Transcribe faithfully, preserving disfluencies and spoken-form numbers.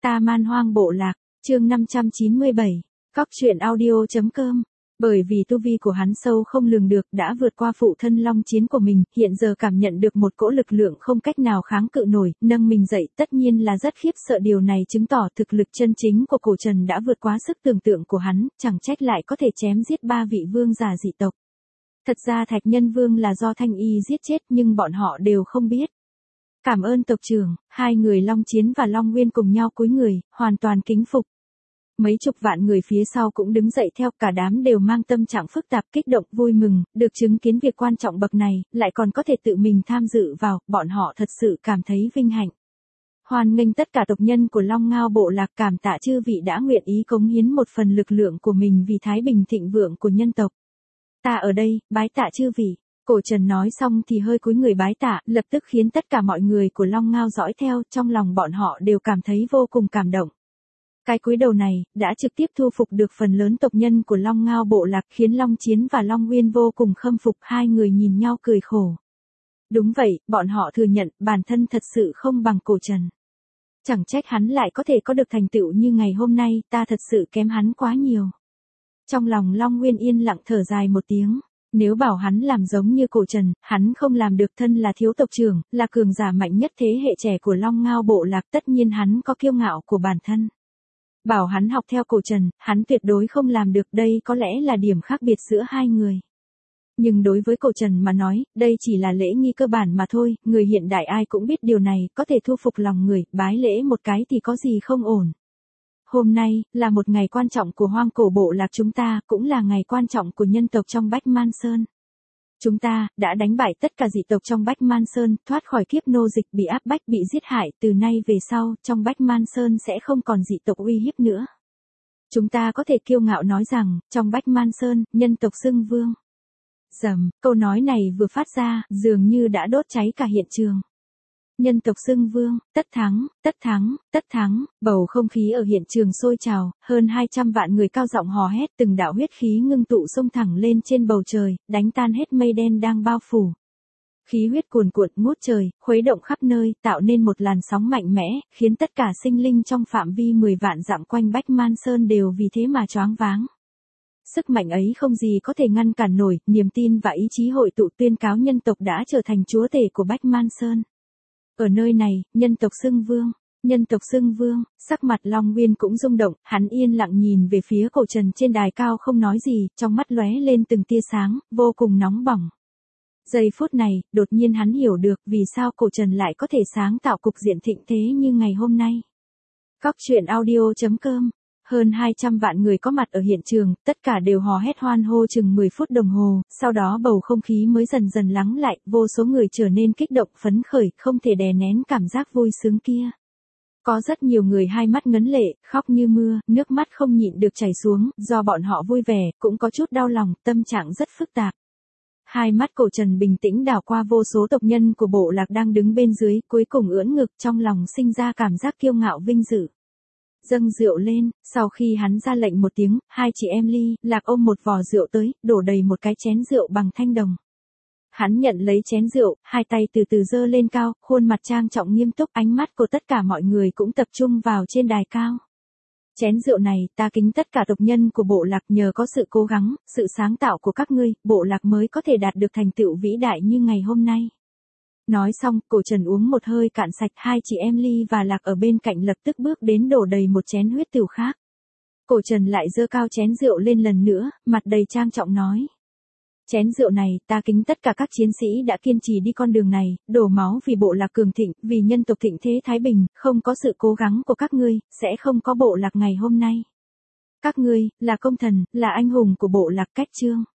Ta Man Hoang Bộ Lạc, chương năm trăm chín mươi bảy, cóc truyện audio chấm com. Bởi vì tu vi của hắn sâu không lường được đã vượt qua phụ thân long chiến của mình, hiện giờ cảm nhận được một cỗ lực lượng không cách nào kháng cự nổi, nâng mình dậy tất nhiên là rất khiếp sợ. Điều này chứng tỏ thực lực chân chính của cổ trần đã vượt quá sức tưởng tượng của hắn, chẳng trách lại có thể chém giết ba vị vương giả dị tộc. Thật ra Thạch Nhân Vương là do Thanh Y giết chết nhưng bọn họ đều không biết. Cảm ơn tộc trưởng, hai người Long Chiến và Long Nguyên cùng nhau cúi người, hoàn toàn kính phục. Mấy chục vạn người phía sau cũng đứng dậy theo, cả đám đều mang tâm trạng phức tạp, kích động, vui mừng, được chứng kiến việc quan trọng bậc này, lại còn có thể tự mình tham dự vào, bọn họ thật sự cảm thấy vinh hạnh. Hoan nghênh tất cả tộc nhân của Long Ngao Bộ Lạc, cảm tạ chư vị đã nguyện ý cống hiến một phần lực lượng của mình vì thái bình thịnh vượng của nhân tộc. Ta ở đây, bái tạ chư vị. Cổ Trần nói xong thì hơi cúi người bái tạ, lập tức khiến tất cả mọi người của Long Ngao dõi theo, trong lòng bọn họ đều cảm thấy vô cùng cảm động. Cái cúi đầu này, đã trực tiếp thu phục được phần lớn tộc nhân của Long Ngao Bộ Lạc, khiến Long Chiến và Long Nguyên vô cùng khâm phục, hai người nhìn nhau cười khổ. Đúng vậy, bọn họ thừa nhận, bản thân thật sự không bằng Cổ Trần. Chẳng trách hắn lại có thể có được thành tựu như ngày hôm nay, ta thật sự kém hắn quá nhiều. Trong lòng Long Nguyên yên lặng thở dài một tiếng. Nếu bảo hắn làm giống như Cổ Trần, hắn không làm được. Thân là thiếu tộc trưởng, là cường giả mạnh nhất thế hệ trẻ của Long Ngao Bộ Lạc, tất nhiên hắn có kiêu ngạo của bản thân. Bảo hắn học theo Cổ Trần, hắn tuyệt đối không làm được, đây có lẽ là điểm khác biệt giữa hai người. Nhưng đối với Cổ Trần mà nói, đây chỉ là lễ nghi cơ bản mà thôi, người hiện đại ai cũng biết điều này, có thể thu phục lòng người, bái lễ một cái thì có gì không ổn. Hôm nay, là một ngày quan trọng của Hoang Cổ Bộ Lạc chúng ta, cũng là ngày quan trọng của nhân tộc trong Bách Man Sơn. Chúng ta, đã đánh bại tất cả dị tộc trong Bách Man Sơn, thoát khỏi kiếp nô dịch, bị áp bách, bị giết hại, từ nay về sau, trong Bách Man Sơn sẽ không còn dị tộc uy hiếp nữa. Chúng ta có thể kiêu ngạo nói rằng, trong Bách Man Sơn, nhân tộc xưng vương. Rầm, câu nói này vừa phát ra, dường như đã đốt cháy cả hiện trường. Nhân tộc xưng vương, tất thắng, tất thắng, tất thắng, bầu không khí ở hiện trường sôi trào, hơn hai trăm vạn người cao giọng hò hét, từng đạo huyết khí ngưng tụ xông thẳng lên trên bầu trời, đánh tan hết mây đen đang bao phủ. Khí huyết cuồn cuộn ngút trời, khuấy động khắp nơi, tạo nên một làn sóng mạnh mẽ, khiến tất cả sinh linh trong phạm vi mười vạn dặm quanh Bách Man Sơn đều vì thế mà choáng váng. Sức mạnh ấy không gì có thể ngăn cản nổi, niềm tin và ý chí hội tụ tuyên cáo nhân tộc đã trở thành chúa tể của Bách Man Sơn. Ở nơi này, nhân tộc xưng vương, nhân tộc xưng vương, sắc mặt Long Nguyên cũng rung động, hắn yên lặng nhìn về phía Cổ Trần trên đài cao không nói gì, trong mắt lóe lên từng tia sáng, vô cùng nóng bỏng. Giây phút này, đột nhiên hắn hiểu được vì sao Cổ Trần lại có thể sáng tạo cục diện thịnh thế như ngày hôm nay. Cóc truyện audio chấm com. Hơn hai trăm vạn người có mặt ở hiện trường, tất cả đều hò hét hoan hô chừng mười phút đồng hồ, sau đó bầu không khí mới dần dần lắng lại, vô số người trở nên kích động phấn khởi, không thể đè nén cảm giác vui sướng kia. Có rất nhiều người hai mắt ngấn lệ, khóc như mưa, nước mắt không nhịn được chảy xuống, do bọn họ vui vẻ, cũng có chút đau lòng, tâm trạng rất phức tạp. Hai mắt Cổ Trần bình tĩnh đảo qua vô số tộc nhân của bộ lạc đang đứng bên dưới, cuối cùng ưỡn ngực, trong lòng sinh ra cảm giác kiêu ngạo vinh dự. Dâng rượu lên, sau khi hắn ra lệnh một tiếng, hai chị em Ly, Lạc ôm một vò rượu tới, đổ đầy một cái chén rượu bằng thanh đồng. Hắn nhận lấy chén rượu, hai tay từ từ giơ lên cao, khuôn mặt trang trọng nghiêm túc, ánh mắt của tất cả mọi người cũng tập trung vào trên đài cao. Chén rượu này, ta kính tất cả tộc nhân của bộ lạc, nhờ có sự cố gắng, sự sáng tạo của các ngươi, bộ lạc mới có thể đạt được thành tựu vĩ đại như ngày hôm nay. Nói xong, Cổ Trần uống một hơi cạn sạch, hai chị em Ly và Lạc ở bên cạnh lập tức bước đến đổ đầy một chén huyết tửu khác. Cổ Trần lại giơ cao chén rượu lên lần nữa, mặt đầy trang trọng nói. Chén rượu này, ta kính tất cả các chiến sĩ đã kiên trì đi con đường này, đổ máu vì bộ lạc cường thịnh, vì nhân tộc thịnh thế thái bình, không có sự cố gắng của các ngươi, sẽ không có bộ lạc ngày hôm nay. Các ngươi, là công thần, là anh hùng của bộ lạc Cách Chương.